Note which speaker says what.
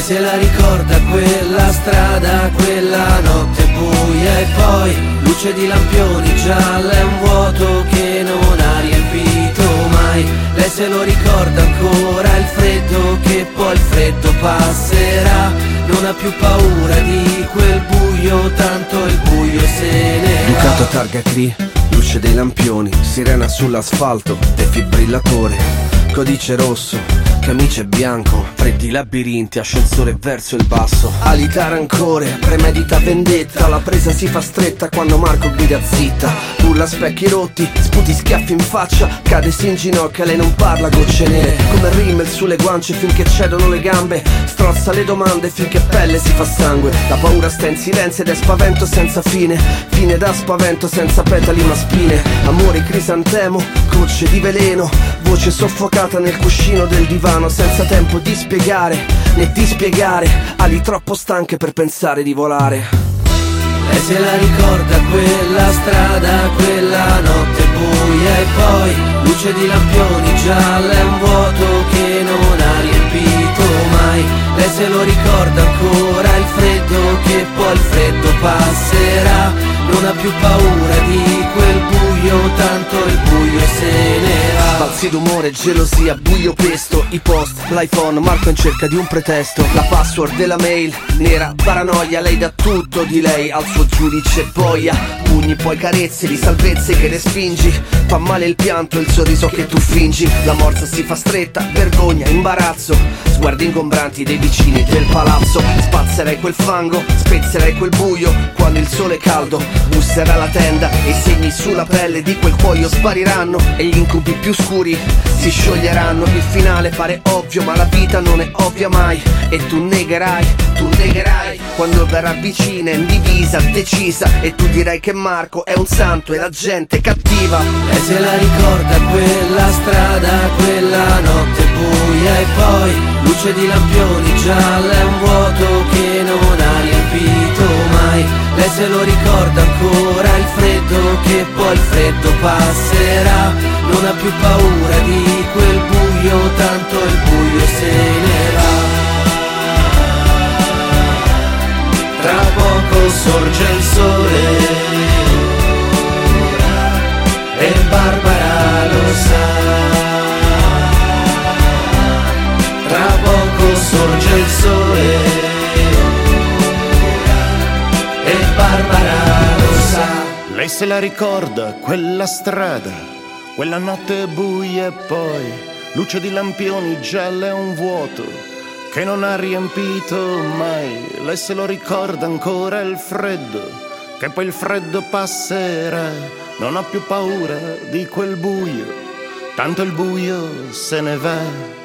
Speaker 1: se la ricorda quella strada, quella notte buia e poi luce di lampioni gialla e un vuoto che non ha riempito mai. Lei se lo ricorda ancora il freddo, che poi il freddo passerà. Non ha più paura di quel buio, tanto il buio se ne va.
Speaker 2: Ducato targa Cri, luce dei lampioni, sirena sull'asfalto, defibrillatore, codice rosso, camice bianco, freddi labirinti, ascensore verso il basso. Alita rancore, premedita vendetta, la presa si fa stretta quando Marco guida zitta. Urla specchi rotti, sputi schiaffi in faccia, cade si inginocchia, lei non parla, gocce nere come Rimmel sulle guance finché cedono le gambe. Strozza le domande finché pelle si fa sangue. La paura sta in silenzio ed è spavento senza fine, fine da spavento senza petali ma spine. Amore crisantemo, gocce di veleno, voce soffocata nel cuscino del divano, senza tempo di spiegare né di spiegare, ali troppo stanche per pensare di volare.
Speaker 1: Lei se la ricorda quella strada, quella notte buia e poi luce di lampioni gialla e un vuoto che non ha riempito mai. Lei se lo ricorda ancora il freddo, che poi il freddo passerà. Non ha più paura di quel buio, tanto il buio se ne va.
Speaker 2: Balzi d'umore, gelosia, buio pesto, i post, l'iPhone, Marco in cerca di un pretesto. La password della mail, nera, paranoia, lei dà tutto di lei al suo giudice boia. Pugni poi carezze di salvezze che respingi, fa male il pianto, il sorriso che tu fingi. La morsa si fa stretta, vergogna, imbarazzo, sguardi ingombranti dei vicini del palazzo. Spazzerei quel fango, spezzerei quel buio, quando il sole caldo busserà la tenda e i segni sulla pelle di quel cuoio spariranno e gli incubi più scuri si scioglieranno. Il finale pare ovvio ma la vita non è ovvia mai, e tu negherai quando verrà vicina, in divisa, decisa, e tu dirai che Marco è un santo e la gente cattiva.
Speaker 1: Lei se la ricorda quella strada, quella notte buia e poi luce di lampioni gialla e un vuoto che non ha riempito mai. Lei se lo ricorda ancora il freddo, che poi il freddo passerà. Non ha più paura di quel buio, tanto il buio se ne va. Tra poco sorge il sole e Barbara lo sa. Tra poco sorge il sole e Barbara lo sa.
Speaker 3: Lei se la ricorda quella strada, quella notte buia e poi luce di lampioni gialla e un vuoto che non ha riempito mai. Lei se lo ricorda ancora il freddo, che poi il freddo passerà. Non ha più paura di quel buio, tanto il buio se ne va.